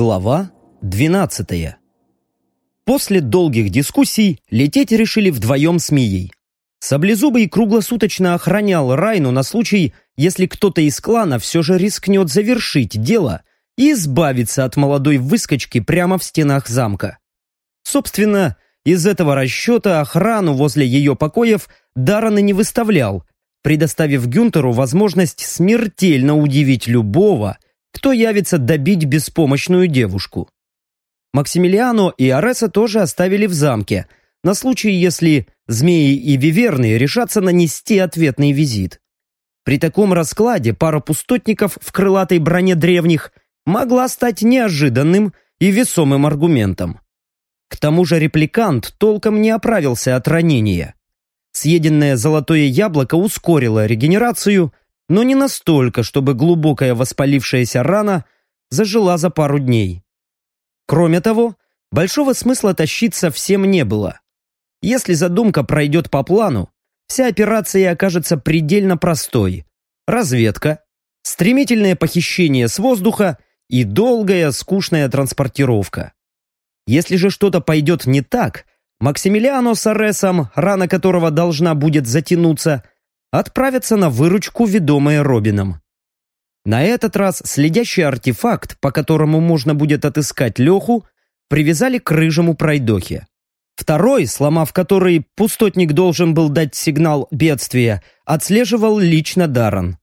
Глава 12. После долгих дискуссий лететь решили вдвоем с Мией. Саблезубый круглосуточно охранял Райну на случай, если кто-то из клана все же рискнет завершить дело и избавиться от молодой выскочки прямо в стенах замка. Собственно, из этого расчета охрану возле ее покоев Даррен и не выставлял, предоставив Гюнтеру возможность смертельно удивить любого, кто явится добить беспомощную девушку. Максимилиано и Ареса тоже оставили в замке, на случай, если змеи и виверны решатся нанести ответный визит. При таком раскладе пара пустотников в крылатой броне древних могла стать неожиданным и весомым аргументом. К тому же репликант толком не оправился от ранения. Съеденное золотое яблоко ускорило регенерацию, но не настолько, чтобы глубокая воспалившаяся рана зажила за пару дней. Кроме того, большого смысла тащиться всем не было. Если задумка пройдет по плану, вся операция окажется предельно простой. Разведка, стремительное похищение с воздуха и долгая, скучная транспортировка. Если же что-то пойдет не так, Максимилиано с Аресом, рана которого должна будет затянуться, отправятся на выручку, ведомые Робином. На этот раз следящий артефакт, по которому можно будет отыскать Леху, привязали к рыжему пройдохе. Второй, сломав который пустотник должен был дать сигнал бедствия, отслеживал лично Даррен.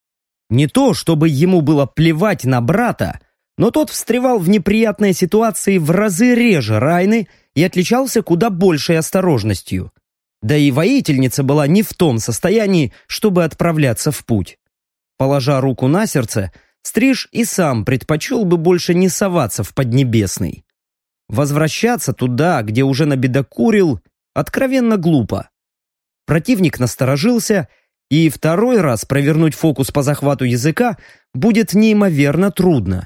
Не то, чтобы ему было плевать на брата, но тот встревал в неприятные ситуации в разы реже Райны и отличался куда большей осторожностью. Да и воительница была не в том состоянии, чтобы отправляться в путь. Положа руку на сердце, Стриж и сам предпочел бы больше не соваться в Поднебесный. Возвращаться туда, где уже набедокурил, откровенно глупо. Противник насторожился, и второй раз провернуть фокус по захвату языка будет неимоверно трудно.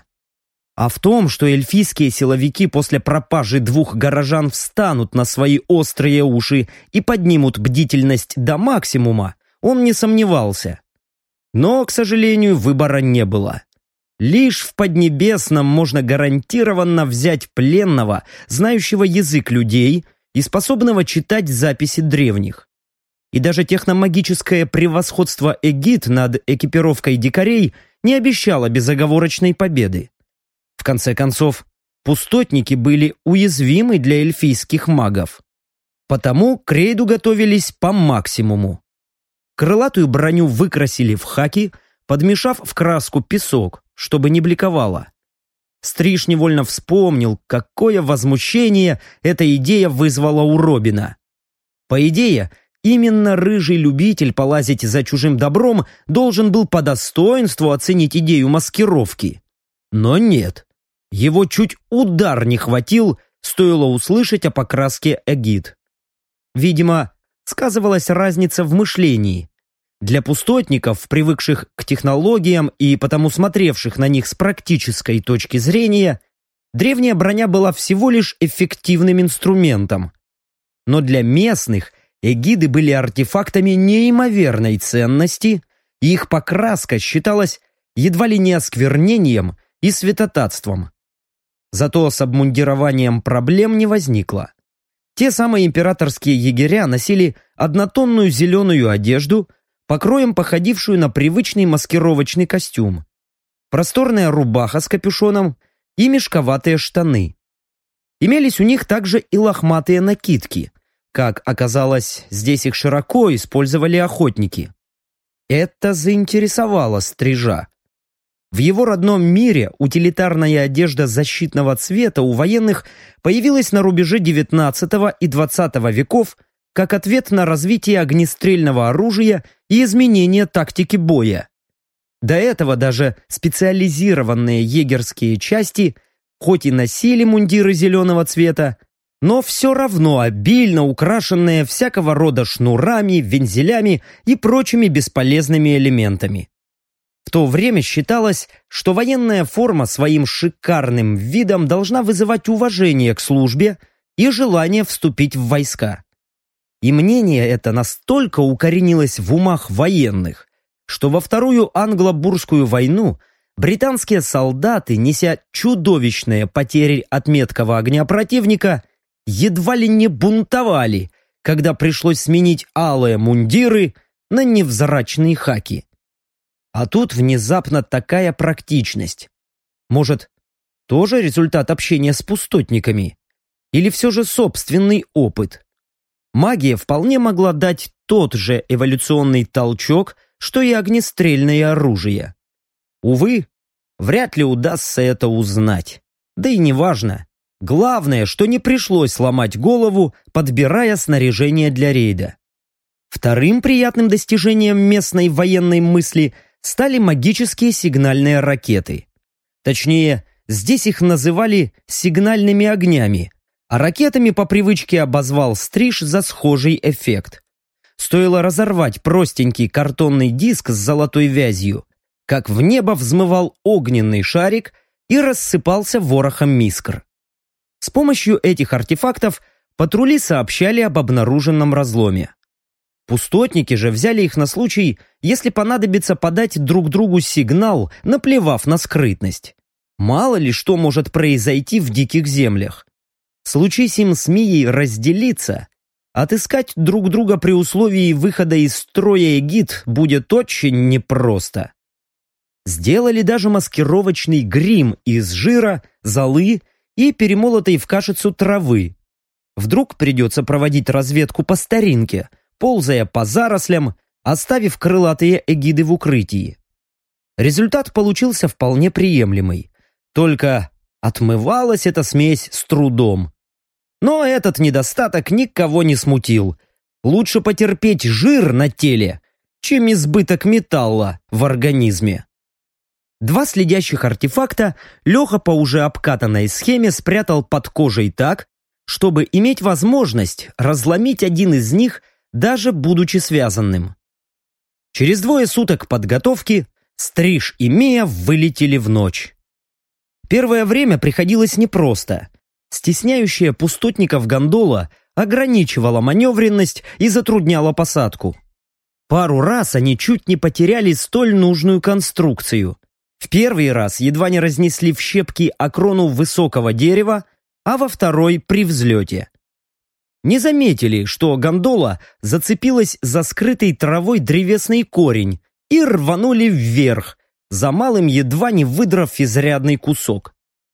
А в том, что эльфийские силовики после пропажи двух горожан встанут на свои острые уши и поднимут бдительность до максимума, он не сомневался. Но, к сожалению, выбора не было. Лишь в Поднебесном можно гарантированно взять пленного, знающего язык людей и способного читать записи древних. И даже техномагическое превосходство Эгид над экипировкой дикарей не обещало безоговорочной победы. В конце концов, пустотники были уязвимы для эльфийских магов. Потому к рейду готовились по максимуму. Крылатую броню выкрасили в хаки, подмешав в краску песок, чтобы не бликовала. Стриж невольно вспомнил, какое возмущение эта идея вызвала у Робина. По идее, именно рыжий любитель полазить за чужим добром должен был по достоинству оценить идею маскировки. Но нет. Его чуть удар не хватил, стоило услышать о покраске Эгид. Видимо, сказывалась разница в мышлении. Для пустотников, привыкших к технологиям и потому смотревших на них с практической точки зрения, древняя броня была всего лишь эффективным инструментом. Но для местных эгиды были артефактами неимоверной ценности, и их покраска считалась едва ли не осквернением и святотатством. Зато с обмундированием проблем не возникло. Те самые императорские егеря носили однотонную зеленую одежду, покроем походившую на привычный маскировочный костюм, просторная рубаха с капюшоном и мешковатые штаны. Имелись у них также и лохматые накидки. Как оказалось, здесь их широко использовали охотники. Это заинтересовало Стрижа. В его родном мире утилитарная одежда защитного цвета у военных появилась на рубеже XIX и XX веков как ответ на развитие огнестрельного оружия и изменение тактики боя. До этого даже специализированные егерские части, хоть и носили мундиры зеленого цвета, но все равно обильно украшенные всякого рода шнурами, вензелями и прочими бесполезными элементами. В то время считалось, что военная форма своим шикарным видом должна вызывать уважение к службе и желание вступить в войска. И мнение это настолько укоренилось в умах военных, что во Вторую англо-бурскую войну британские солдаты, неся чудовищные потери от меткого огня противника, едва ли не бунтовали, когда пришлось сменить алые мундиры на невзрачные хаки. А тут внезапно такая практичность. Может, тоже результат общения с пустотниками? Или все же собственный опыт? Магия вполне могла дать тот же эволюционный толчок, что и огнестрельное оружие. Увы, вряд ли удастся это узнать. Да и неважно. Главное, что не пришлось ломать голову, подбирая снаряжение для рейда. Вторым приятным достижением местной военной мысли стали магические сигнальные ракеты. Точнее, здесь их называли сигнальными огнями, а ракетами по привычке обозвал Стриж за схожий эффект. Стоило разорвать простенький картонный диск с золотой вязью, как в небо взмывал огненный шарик и рассыпался ворохом искр. С помощью этих артефактов патрули сообщали об обнаруженном разломе. Пустотники же взяли их на случай, если понадобится подать друг другу сигнал, наплевав на скрытность. Мало ли что может произойти в диких землях. Случись им с Мией разделиться, отыскать друг друга при условии выхода из строя эгид будет очень непросто. Сделали даже маскировочный грим из жира, золы и перемолотой в кашицу травы. Вдруг придется проводить разведку по старинке, ползая по зарослям, оставив крылатые эгиды в укрытии. Результат получился вполне приемлемый. Только отмывалась эта смесь с трудом. Но этот недостаток никого не смутил. Лучше потерпеть жир на теле, чем избыток металла в организме. Два следящих артефакта Леха по уже обкатанной схеме спрятал под кожей так, чтобы иметь возможность разломить один из них, даже будучи связанным. Через 2 суток подготовки Стриж и Мия вылетели в ночь. Первое время приходилось непросто. Стесняющая пустотников гондола ограничивала маневренность и затрудняла посадку. Пару раз они чуть не потеряли столь нужную конструкцию. В первый раз едва не разнесли в щепки окрону высокого дерева, а во второй при взлете. Не заметили, что гондола зацепилась за скрытый травой древесный корень и рванули вверх, за малым едва не выдрав изрядный кусок.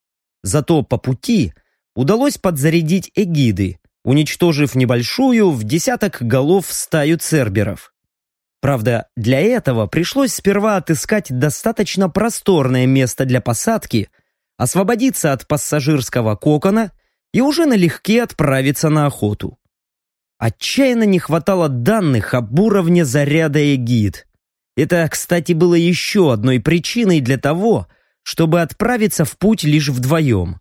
Зато по пути удалось подзарядить эгиды, уничтожив небольшую в 10 голов стаю церберов. Правда, для этого пришлось сперва отыскать достаточно просторное место для посадки, освободиться от пассажирского кокона и уже налегке отправиться на охоту. Отчаянно не хватало данных об уровне заряда эгид. Это, кстати, было еще одной причиной для того, чтобы отправиться в путь лишь вдвоем.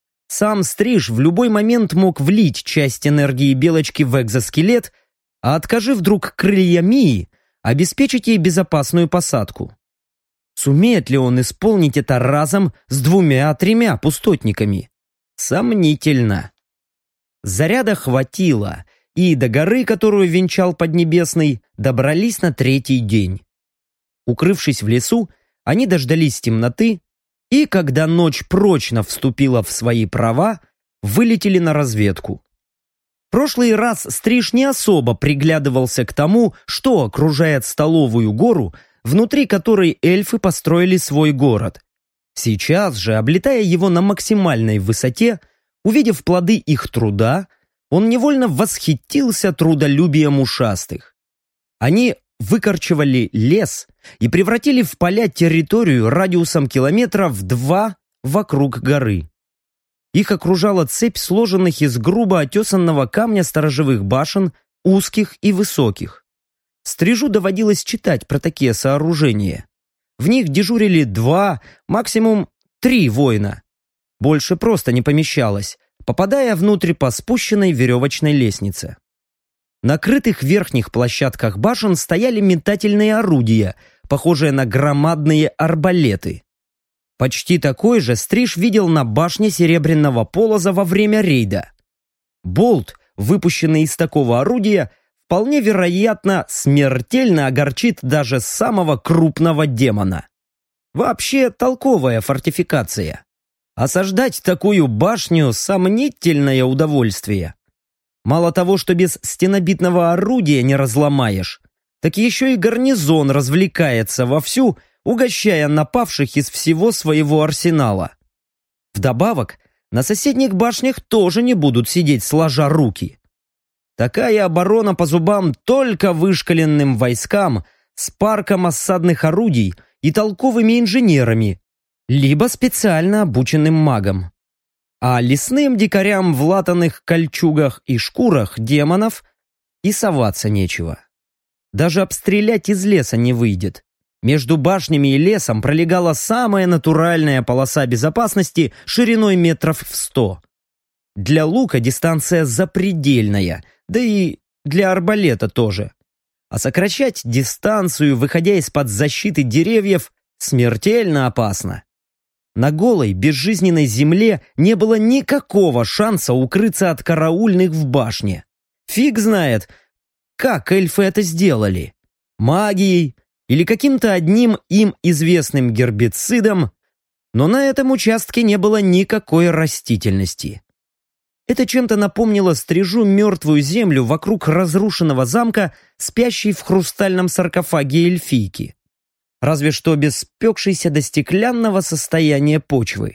Сам Стриж в любой момент мог влить часть энергии Белочки в экзоскелет, а откажи вдруг крылья Мии, обеспечить ей безопасную посадку. Сумеет ли он исполнить это разом с 2-3 пустотниками? Сомнительно. Заряда хватило, и до горы, которую венчал Поднебесный, добрались на 3-й день. Укрывшись в лесу, они дождались темноты, и, когда ночь прочно вступила в свои права, вылетели на разведку. В прошлый раз Стриж не особо приглядывался к тому, что окружает Столовую гору, внутри которой эльфы построили свой город. Сейчас же, облетая его на максимальной высоте, увидев плоды их труда, он невольно восхитился трудолюбием ушастых. Они выкорчевали лес и превратили в поля территорию радиусом километров 2 вокруг горы. Их окружала цепь сложенных из грубо отесанного камня сторожевых башен, узких и высоких. Стрижу доводилось читать про такие сооружения. В них дежурили 2, максимум 3 воина. Больше просто не помещалось, попадая внутрь по спущенной веревочной лестнице. На крытых верхних площадках башен стояли метательные орудия, похожие на громадные арбалеты. Почти такой же Стриж видел на башне Серебряного Полоза во время рейда. Болт, выпущенный из такого орудия, вполне вероятно смертельно огорчит даже самого крупного демона. Вообще толковая фортификация. Осаждать такую башню – сомнительное удовольствие. Мало того, что без стенобитного орудия не разломаешь, так еще и гарнизон развлекается вовсю, угощая напавших из всего своего арсенала. Вдобавок, на соседних башнях тоже не будут сидеть сложа руки. Такая оборона по зубам только вышкаленным войскам с парком осадных орудий и толковыми инженерами, либо специально обученным магам. А лесным дикарям в латаных кольчугах и шкурах демонов и соваться нечего. Даже обстрелять из леса не выйдет. Между башнями и лесом пролегала самая натуральная полоса безопасности шириной метров в 100. Для лука дистанция запредельная, да и для арбалета тоже. А сокращать дистанцию, выходя из-под защиты деревьев, смертельно опасно. На голой, безжизненной земле не было никакого шанса укрыться от караульных в башне. Фиг знает, как эльфы это сделали. Магией или каким-то одним им известным гербицидом, но на этом участке не было никакой растительности. Это чем-то напомнило стрижу мертвую землю вокруг разрушенного замка, спящей в хрустальном саркофаге эльфийки. Разве что без спекшейся до стеклянного состояния почвы.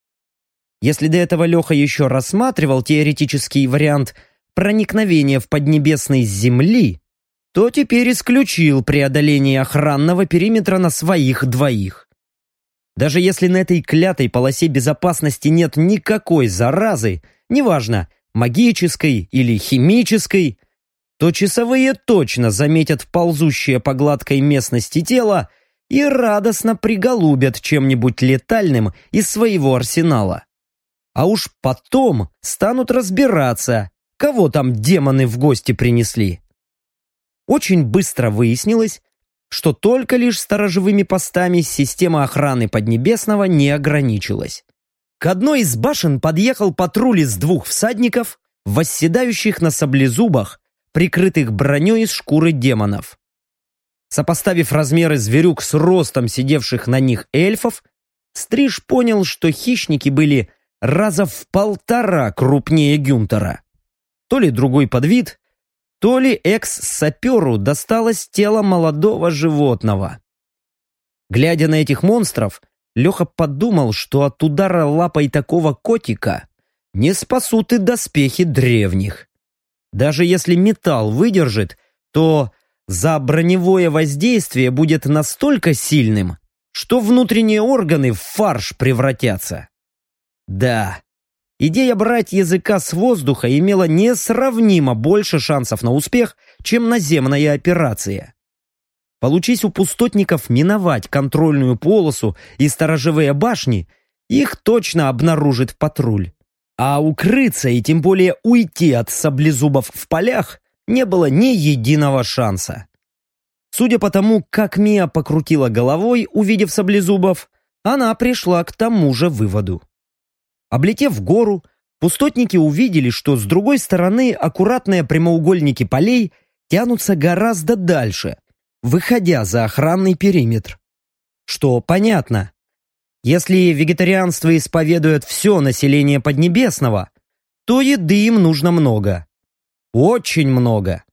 Если до этого Леха еще рассматривал теоретический вариант проникновения в поднебесной земли, то теперь исключил преодоление охранного периметра на своих двоих. Даже если на этой клятой полосе безопасности нет никакой заразы, неважно, магической или химической, то часовые точно заметят ползущее по гладкой местности тело и радостно приголубят чем-нибудь летальным из своего арсенала. А уж потом станут разбираться, кого там демоны в гости принесли. Очень быстро выяснилось, что только лишь сторожевыми постами система охраны Поднебесного не ограничилась. К одной из башен подъехал патруль из 2 всадников, восседающих на саблезубах, прикрытых броней из шкуры демонов. Сопоставив размеры зверюк с ростом сидевших на них эльфов, Стриж понял, что хищники были раза в 1,5 крупнее Гюнтера. То ли другой подвид, то ли экс-саперу досталось тело молодого животного. Глядя на этих монстров, Леха подумал, что от удара лапой такого котика не спасут и доспехи древних. Даже если металл выдержит, то за броневое воздействие будет настолько сильным, что внутренние органы в фарш превратятся. Да, идея брать языка с воздуха имела несравнимо больше шансов на успех, чем наземная операция. Получись у пустотников миновать контрольную полосу и сторожевые башни, их точно обнаружит патруль. А укрыться и тем более уйти от саблезубов в полях не было ни единого шанса. Судя по тому, как Мия покрутила головой, увидев саблезубов, она пришла к тому же выводу. Облетев гору, пустотники увидели, что с другой стороны аккуратные прямоугольники полей тянутся гораздо дальше, выходя за охранный периметр. Что понятно. Если вегетарианство исповедует все население Поднебесного, то еды им нужно много. Очень много.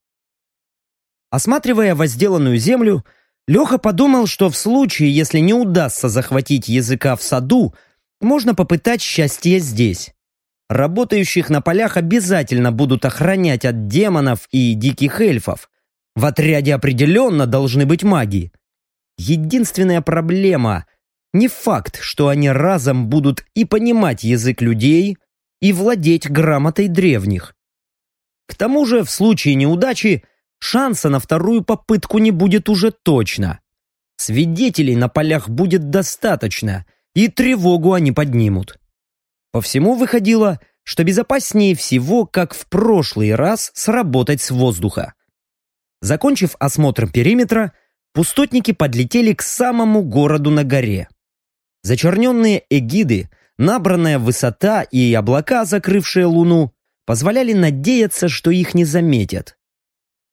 Осматривая возделанную землю, Леха подумал, что в случае, если не удастся захватить языка в саду, можно попытать счастье здесь. Работающих на полях обязательно будут охранять от демонов и диких эльфов. В отряде определенно должны быть маги. Единственная проблема – не факт, что они разом будут и понимать язык людей, и владеть грамотой древних. К тому же, в случае неудачи, шанса на вторую попытку не будет уже точно. Свидетелей на полях будет достаточно, и тревогу они поднимут. По всему выходило, что безопаснее всего, как в прошлый раз, сработать с воздуха. Закончив осмотр периметра, пустотники подлетели к самому городу на горе. Зачерненные эгиды, набранная высота и облака, закрывшие луну, позволяли надеяться, что их не заметят.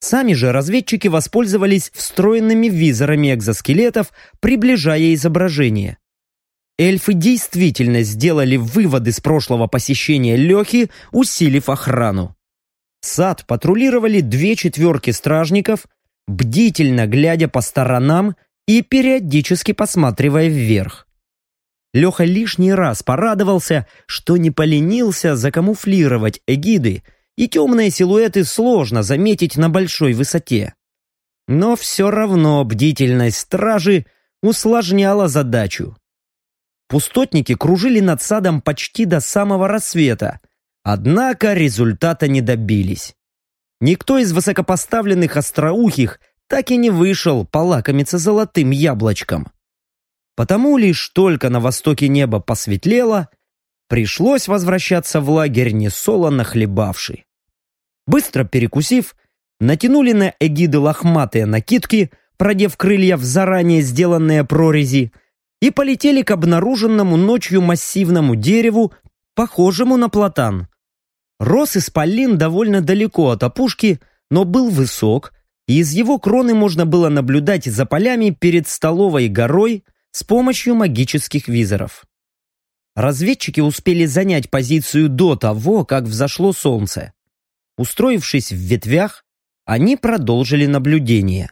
Сами же разведчики воспользовались встроенными визорами экзоскелетов, приближая изображение. Эльфы действительно сделали выводы с прошлого посещения Лехи, усилив охрану. Сад патрулировали 2 четверки стражников, бдительно глядя по сторонам и периодически посматривая вверх. Леха лишний раз порадовался, что не поленился закамуфлировать эгиды, и темные силуэты сложно заметить на большой высоте. Но все равно бдительность стражи усложняла задачу. Пустотники кружили над садом почти до самого рассвета, однако результата не добились. Никто из высокопоставленных остроухих так и не вышел полакомиться золотым яблочком. Потому лишь только на востоке небо посветлело, пришлось возвращаться в лагерь несолоно хлебавши. Быстро перекусив, натянули на эгиды лохматые накидки, продев крылья в заранее сделанные прорези, и полетели к обнаруженному ночью массивному дереву, похожему на платан. Рос исполин довольно далеко от опушки, но был высок, и из его кроны можно было наблюдать за полями перед столовой горой с помощью магических визоров. Разведчики успели занять позицию до того, как взошло солнце. Устроившись в ветвях, они продолжили наблюдение.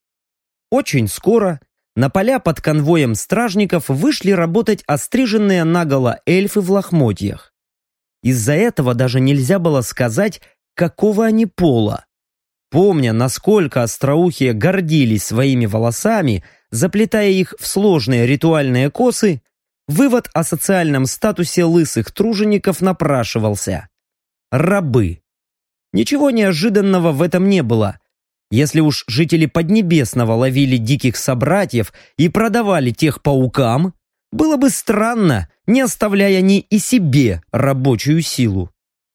Очень скоро на поля под конвоем стражников вышли работать остриженные наголо эльфы в лохмотьях. Из-за этого даже нельзя было сказать, какого они пола. Помня, насколько остроухие гордились своими волосами, заплетая их в сложные ритуальные косы, вывод о социальном статусе лысых тружеников напрашивался. Рабы. Ничего неожиданного в этом не было. Если уж жители Поднебесного ловили диких собратьев и продавали тех паукам, было бы странно, не оставляя ни и себе рабочую силу.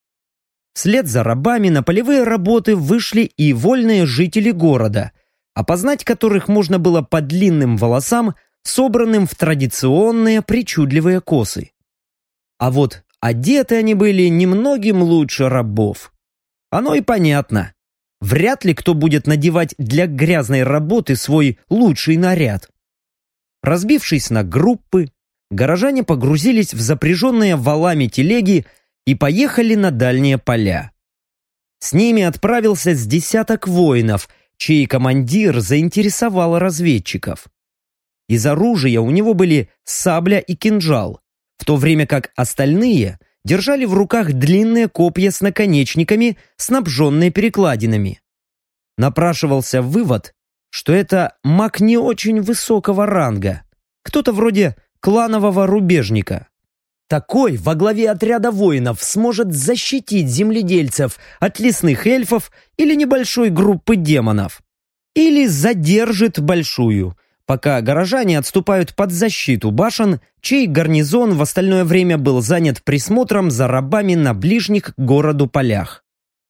Вслед за рабами на полевые работы вышли и вольные жители города, опознать которых можно было по длинным волосам, собранным в традиционные причудливые косы. А вот одеты они были немногим лучше рабов. Оно и понятно. Вряд ли кто будет надевать для грязной работы свой лучший наряд. Разбившись на группы, горожане погрузились в запряженные валами телеги и поехали на дальние поля. С ними отправился с десяток воинов, чей командир заинтересовал разведчиков. Из оружия у него были сабля и кинжал, в то время как остальные держали в руках длинные копья с наконечниками, снабженные перекладинами. Напрашивался вывод, что это маг не очень высокого ранга, кто-то вроде кланового рубежника. Такой во главе отряда воинов сможет защитить земледельцев от лесных эльфов или небольшой группы демонов. Или задержит большую, пока горожане отступают под защиту башен, чей гарнизон в остальное время был занят присмотром за рабами на ближних к городу полях.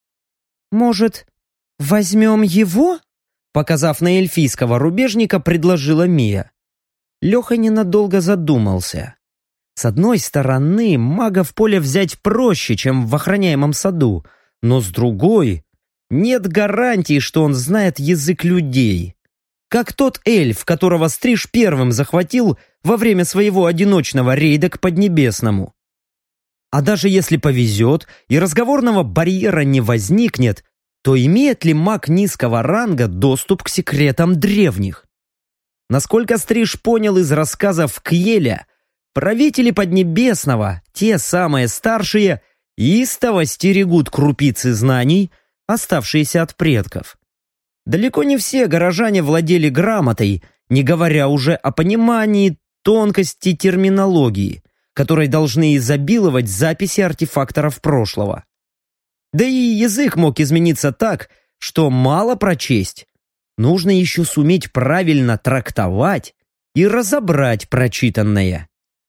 «Может, возьмем его?» Показав на эльфийского рубежника, предложила Мия. Леха ненадолго задумался. С одной стороны, мага в поле взять проще, чем в охраняемом саду, но с другой, нет гарантии, что он знает язык людей. Как тот эльф, которого Стриж первым захватил во время своего одиночного рейда к Поднебесному. А даже если повезет и разговорного барьера не возникнет, то имеет ли маг низкого ранга доступ к секретам древних? Насколько Стриж понял из рассказов Кьеля, правители Поднебесного, те самые старшие, истово стерегут крупицы знаний, оставшиеся от предков. Далеко не все горожане владели грамотой, не говоря уже о понимании тонкости терминологии, которой должны изобиловать записи артефакторов прошлого. Да и язык мог измениться так, что мало прочесть. Нужно еще суметь правильно трактовать и разобрать прочитанное.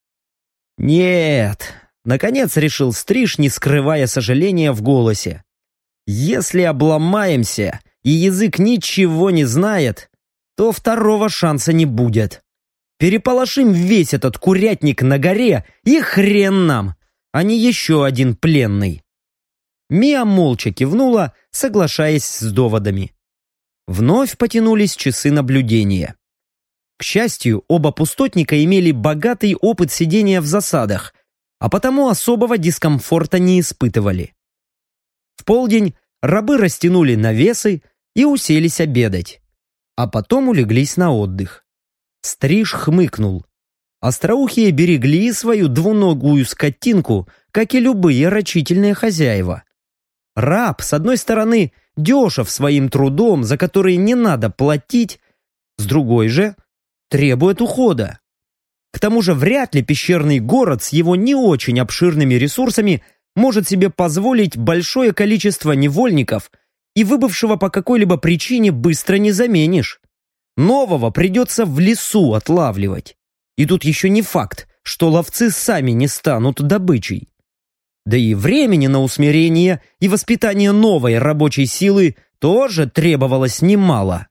«Нет», — наконец решил Стриж, не скрывая сожаления в голосе. «Если обломаемся, и язык ничего не знает, то второго шанса не будет. Переполошим весь этот курятник на горе, и хрен нам, а не еще один пленный». Мия молча кивнула, соглашаясь с доводами. Вновь потянулись часы наблюдения. К счастью, оба пустотника имели богатый опыт сидения в засадах, а потому особого дискомфорта не испытывали. В полдень рабы растянули навесы и уселись обедать, а потом улеглись на отдых. Стриж хмыкнул. Остроухие берегли свою двуногую скотинку, как и любые рачительные хозяева. Раб, с одной стороны, дешев своим трудом, за который не надо платить, с другой же, требует ухода. К тому же вряд ли пещерный город с его не очень обширными ресурсами может себе позволить большое количество невольников, и выбывшего по какой-либо причине быстро не заменишь. Нового придется в лесу отлавливать. И тут еще не факт, что ловцы сами не станут добычей. Да и времени на усмирение и воспитание новой рабочей силы тоже требовалось немало.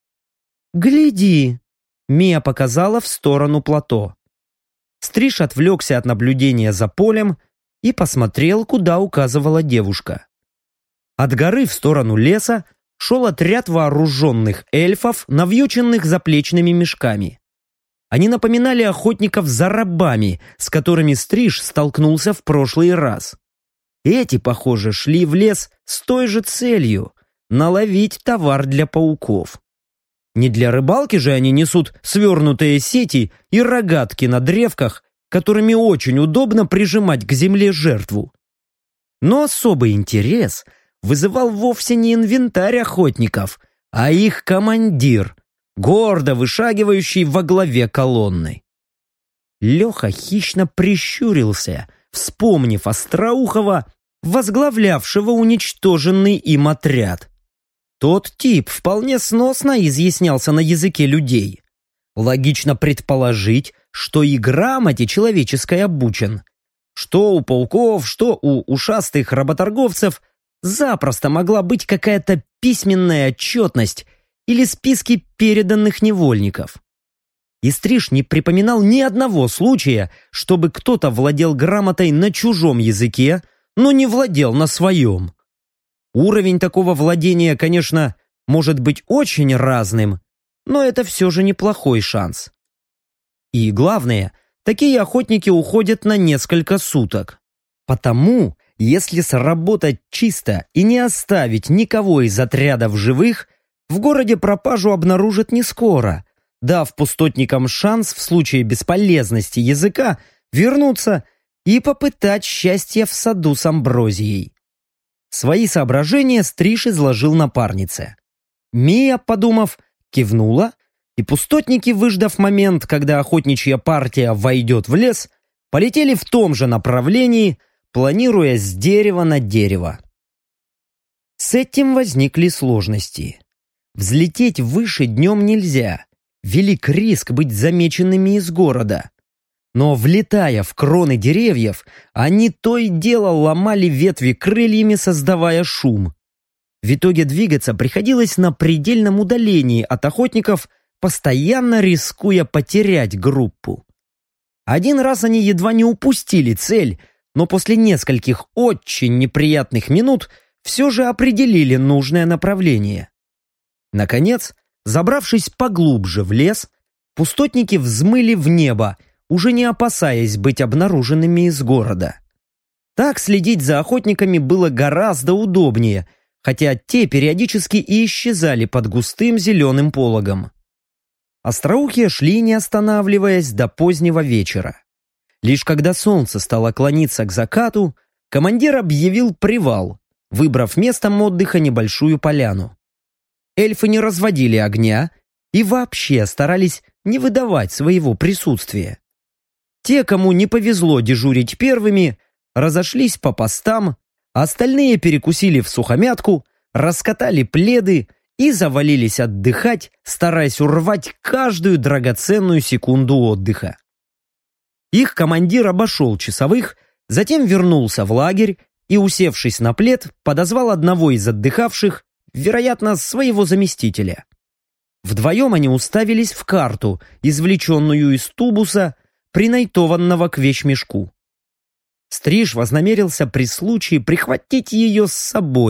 «Гляди!» — Мия показала в сторону плато. Стриж отвлекся от наблюдения за полем и посмотрел, куда указывала девушка. От горы в сторону леса шел отряд вооруженных эльфов, навьюченных заплечными мешками. Они напоминали охотников за рабами, с которыми Стриж столкнулся в прошлый раз. Эти, похоже, шли в лес с той же целью – наловить товар для пауков. Не для рыбалки же они несут свернутые сети и рогатки на древках, которыми очень удобно прижимать к земле жертву. Но особый интерес вызывал вовсе не инвентарь охотников, а их командир, гордо вышагивающий во главе колонны. Леха хищно прищурился, вспомнив Остроухова, возглавлявшего уничтоженный им отряд. Тот тип вполне сносно изъяснялся на языке людей. Логично предположить, что и грамоте человеческой обучен. Что у пауков, что у ушастых работорговцев запросто могла быть какая-то письменная отчетность или списки переданных невольников. И Стриж не припоминал ни одного случая, чтобы кто-то владел грамотой на чужом языке, но не владел на своем. Уровень такого владения, конечно, может быть очень разным, но это все же неплохой шанс. И главное, такие охотники уходят на несколько суток. Потому, если сработать чисто и не оставить никого из отряда в живых, в городе пропажу обнаружат не скоро, дав пустотникам шанс в случае бесполезности языка вернуться и попытать счастье в саду с амброзией. Свои соображения Стриж изложил напарнице. Мия, подумав, кивнула, и пустотники, выждав момент, когда охотничья партия войдет в лес, полетели в том же направлении, планируя с дерева на дерево. С этим возникли сложности. Взлететь выше днем нельзя, велик риск быть замеченными из города. Но, влетая в кроны деревьев, они то и дело ломали ветви крыльями, создавая шум. В итоге двигаться приходилось на предельном удалении от охотников, постоянно рискуя потерять группу. Один раз они едва не упустили цель, но после нескольких очень неприятных минут все же определили нужное направление. Наконец, забравшись поглубже в лес, пустотники взмыли в небо, уже не опасаясь быть обнаруженными из города. Так следить за охотниками было гораздо удобнее, хотя те периодически и исчезали под густым зеленым пологом. Остроухие шли, не останавливаясь, до позднего вечера. Лишь когда солнце стало клониться к закату, командир объявил привал, выбрав местом отдыха небольшую поляну. Эльфы не разводили огня и вообще старались не выдавать своего присутствия. Те, кому не повезло дежурить первыми, разошлись по постам, а остальные перекусили всухомятку, раскатали пледы и завалились отдыхать, стараясь урвать каждую драгоценную секунду отдыха. Их командир обошел часовых, затем вернулся в лагерь и, усевшись на плед, подозвал одного из отдыхавших, вероятно, своего заместителя. Вдвоем они уставились в карту, извлеченную из тубуса, принайтованного к вещмешку. Стриж вознамерился при случае прихватить ее с собой,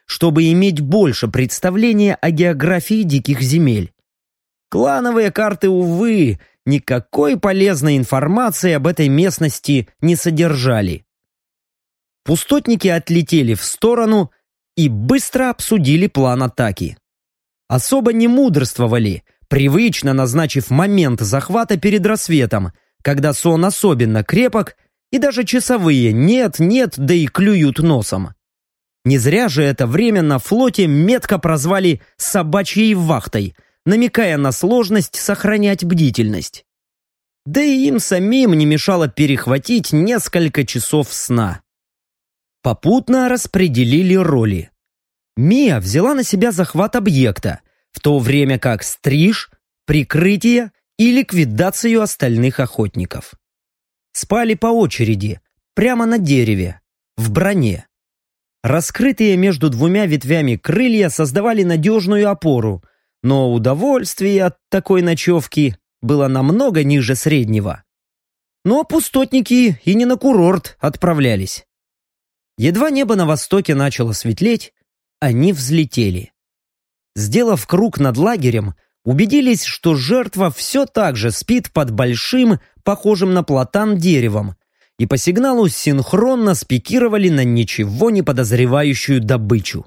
чтобы иметь больше представления о географии диких земель. Клановые карты, увы, никакой полезной информации об этой местности не содержали. Пустотники отлетели в сторону и быстро обсудили план атаки. Особо не мудрствовали, привычно назначив момент захвата перед рассветом, когда сон особенно крепок, и даже часовые нет-нет, да и клюют носом. Не зря же это время на флоте метко прозвали «собачьей вахтой», намекая на сложность сохранять бдительность. Да и им самим не мешало перехватить несколько часов сна. Попутно распределили роли. Мия взяла на себя захват объекта, в то время как Стриж – прикрытие и ликвидацию остальных охотников. Спали по очереди, прямо на дереве, в броне. Раскрытые между двумя ветвями крылья создавали надежную опору, но удовольствие от такой ночевки было намного ниже среднего. Но пустотники и не на курорт отправлялись. Едва небо на востоке начало светлеть, они взлетели. Сделав круг над лагерем, убедились, что жертва все так же спит под большим, похожим на платан деревом, и по сигналу синхронно спикировали на ничего не подозревающую добычу.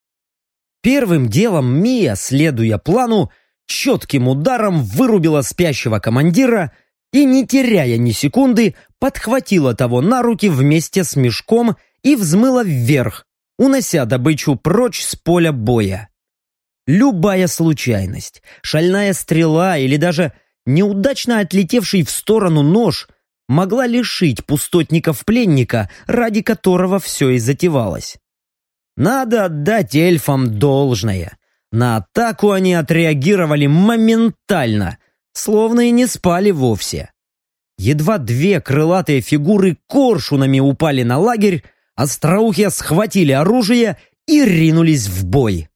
Первым делом Мия, следуя плану, четким ударом вырубила спящего командира и, не теряя ни секунды, подхватила того на руки вместе с мешком и взмыла вверх, унося добычу прочь с поля боя. Любая случайность, шальная стрела или даже неудачно отлетевший в сторону нож могла лишить пустотников пленника, ради которого все и затевалось. Надо отдать эльфам должное. На атаку они отреагировали моментально, словно и не спали вовсе. Едва две крылатые фигуры коршунами упали на лагерь, остроухие схватили оружие и ринулись в бой.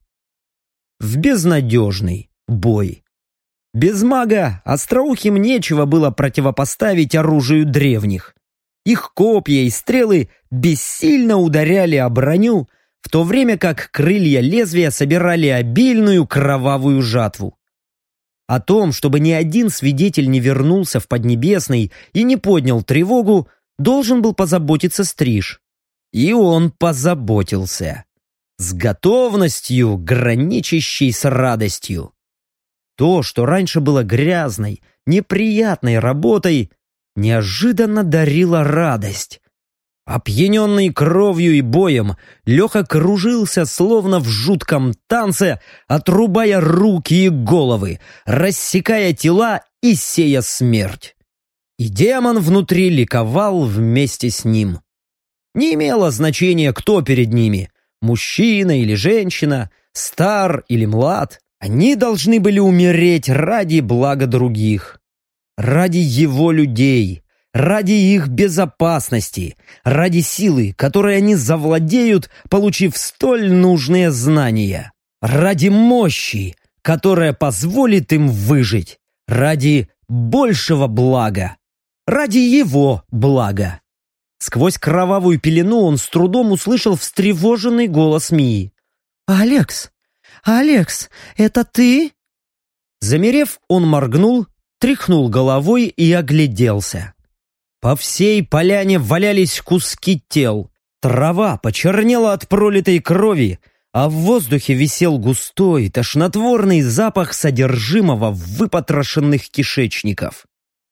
В безнадежный бой. Без мага остроухим нечего было противопоставить оружию древних. Их копья и стрелы бессильно ударяли о броню, в то время как крылья лезвия собирали обильную кровавую жатву. О том, чтобы ни один свидетель не вернулся в Поднебесный и не поднял тревогу, должен был позаботиться Стриж. И он позаботился. С готовностью, граничащей с радостью. То, что раньше было грязной, неприятной работой, неожиданно дарило радость. Опьяненный кровью и боем, Леха кружился, словно в жутком танце, отрубая руки и головы, рассекая тела и сея смерть. И демон внутри ликовал вместе с ним. Не имело значения, кто перед ними – мужчина или женщина, стар или млад. Они должны были умереть ради блага других, ради его людей, ради их безопасности, ради силы, которой они завладеют, получив столь нужные знания, ради мощи, которая позволит им выжить, ради большего блага, ради его блага. Сквозь кровавую пелену он с трудом услышал встревоженный голос Мии. «Алекс! Алекс, это ты?» Замерев, он моргнул, тряхнул головой и огляделся. По всей поляне валялись куски тел. Трава почернела от пролитой крови, а в воздухе висел густой, тошнотворный запах содержимого выпотрошенных кишечников.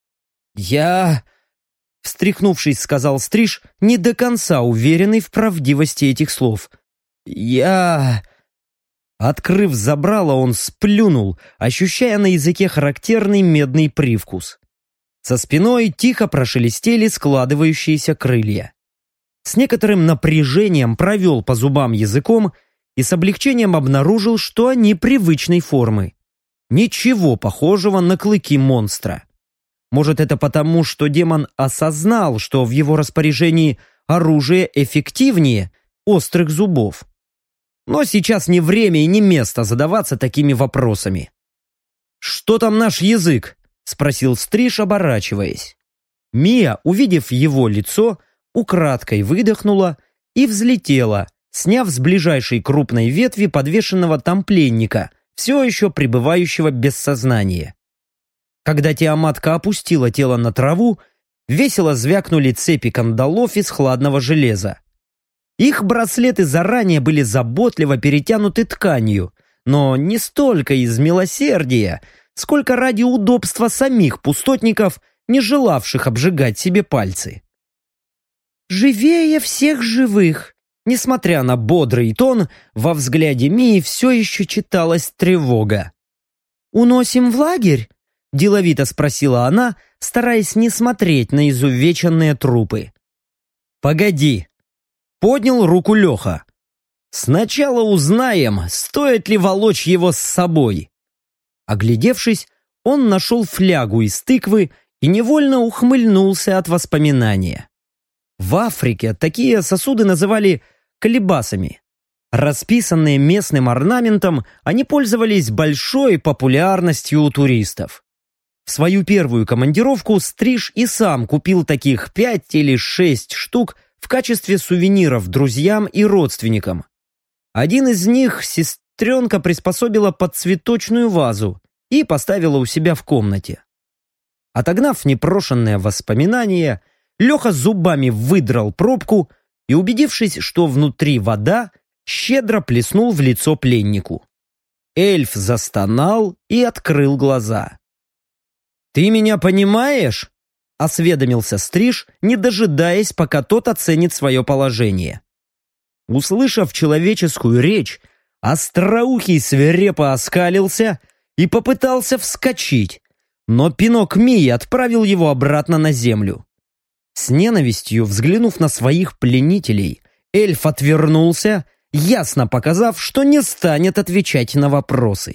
«Я...» — встряхнувшись, сказал Стриж, не до конца уверенный в правдивости этих слов. «Я...» Открыв забрало, он сплюнул, ощущая на языке характерный медный привкус. Со спиной тихо прошелестели складывающиеся крылья. С некоторым напряжением провел по зубам языком и с облегчением обнаружил, что они привычной формы. Ничего похожего на клыки монстра. Может, это потому, что демон осознал, что в его распоряжении оружие эффективнее острых зубов. Но сейчас не время и не место задаваться такими вопросами. «Что там наш язык?» — спросил Стриж, оборачиваясь. Мия, увидев его лицо, украдкой выдохнула и взлетела, сняв с ближайшей крупной ветви подвешенного там пленника, все еще пребывающего без сознания. Когда Тиаматка опустила тело на траву, весело звякнули цепи кандалов из хладного железа. Их браслеты заранее были заботливо перетянуты тканью, но не столько из милосердия, сколько ради удобства самих пустотников, не желавших обжигать себе пальцы. «Живее всех живых!» Несмотря на бодрый тон, во взгляде Мии все еще читалась тревога. «Уносим в лагерь?» – деловито спросила она, стараясь не смотреть на изувеченные трупы. «Погоди!» – поднял руку Леха. «Сначала узнаем, стоит ли волочь его с собой». Оглядевшись, он нашел флягу из тыквы и невольно ухмыльнулся от воспоминания. В Африке такие сосуды называли колебасами. Расписанные местным орнаментом, они пользовались большой популярностью у туристов. В свою первую командировку Стриж и сам купил таких 5 или 6 штук в качестве сувениров друзьям и родственникам. Один из них сестренка приспособила под цветочную вазу и поставила у себя в комнате. Отогнав непрошенное воспоминание, Леха зубами выдрал пробку и, убедившись, что внутри вода, щедро плеснул в лицо пленнику. Эльф застонал и открыл глаза. «Ты меня понимаешь?» — осведомился Стриж, не дожидаясь, пока тот оценит свое положение. Услышав человеческую речь, Остроухий свирепо оскалился и попытался вскочить, но пинок Мии отправил его обратно на землю. С ненавистью взглянув на своих пленителей, эльф отвернулся, ясно показав, что не станет отвечать на вопросы.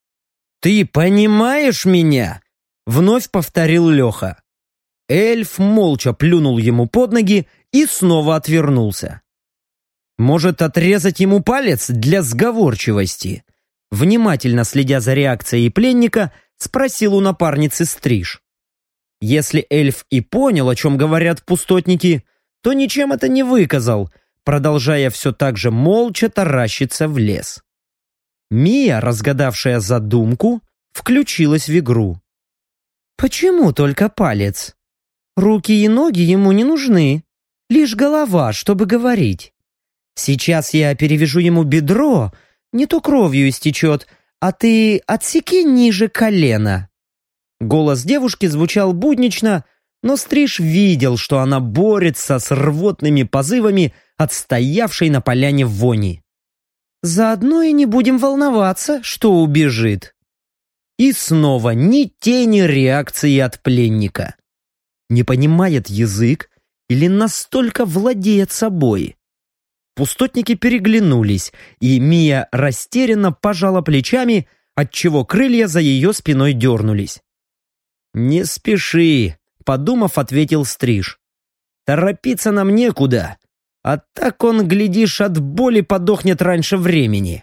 «Ты понимаешь меня?» — вновь повторил Леха. Эльф молча плюнул ему под ноги и снова отвернулся. «Может, отрезать ему палец для сговорчивости?» Внимательно следя за реакцией пленника, спросил у напарницы Стриж. Если эльф и понял, о чем говорят пустотники, то ничем это не выказал, продолжая все так же молча таращиться в лес. Мия, разгадавшая задумку, включилась в игру. «Почему только палец? Руки и ноги ему не нужны, лишь голова, чтобы говорить. Сейчас я перевяжу ему бедро, не то кровью истечет, а ты отсеки ниже колена». Голос девушки звучал буднично, но Стриж видел, что она борется с рвотными позывами от стоявшей на поляне вони. «Заодно и не будем волноваться, что убежит». И снова ни тени реакции от пленника. Не понимает язык или настолько владеет собой. Пустотники переглянулись, и Мия растерянно пожала плечами, отчего крылья за ее спиной дернулись. «Не спеши», — подумав, ответил Стриж. «Торопиться нам некуда, а так он, глядишь, от боли подохнет раньше времени.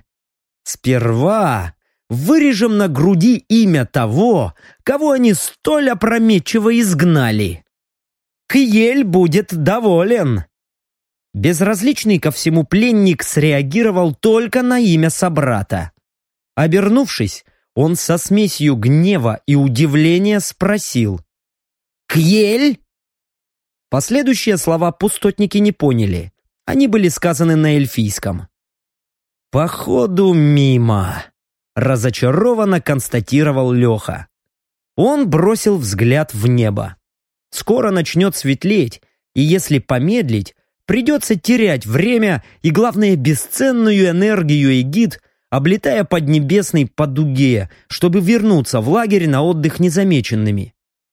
Сперва вырежем на груди имя того, кого они столь опрометчиво изгнали. Кьель будет доволен». Безразличный ко всему пленник среагировал только на имя собрата. Обернувшись, он со смесью гнева и удивления спросил: «Кьель?» Последующие слова пустотники не поняли. Они были сказаны на эльфийском. «Походу, мимо», — разочарованно констатировал Леха. Он бросил взгляд в небо. Скоро начнет светлеть, и если помедлить, придется терять время и, главное, бесценную энергию эгид, облетая Поднебесный по дуге, чтобы вернуться в лагерь на отдых незамеченными.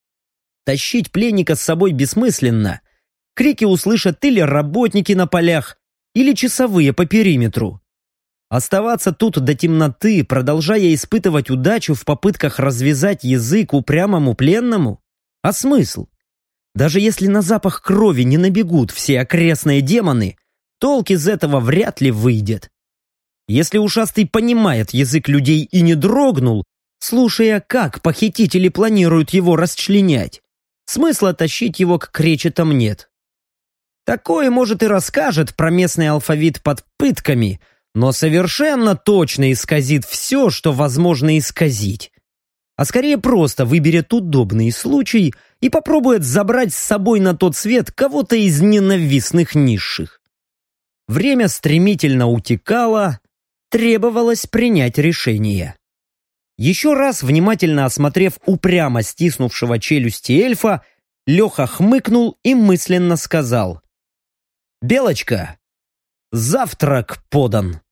Тащить пленника с собой бессмысленно. Крики услышат или работники на полях, или часовые по периметру. Оставаться тут до темноты, продолжая испытывать удачу в попытках развязать язык упрямому пленному? А смысл? Даже если на запах крови не набегут все окрестные демоны, толк из этого вряд ли выйдет. Если ушастый понимает язык людей и не дрогнул, слушая, как похитители планируют его расчленять, смысла тащить его к кречетам нет. Такое, может, и расскажет про местный алфавит под пытками, но совершенно точно исказит все, что возможно исказить. А скорее просто выберет удобный случай и попробует забрать с собой на тот свет кого-то из ненавистных низших. Время стремительно утекало, требовалось принять решение. Еще раз внимательно осмотрев упрямо стиснувшего челюсти эльфа, Леха хмыкнул и мысленно сказал: «Белочка, завтрак подан».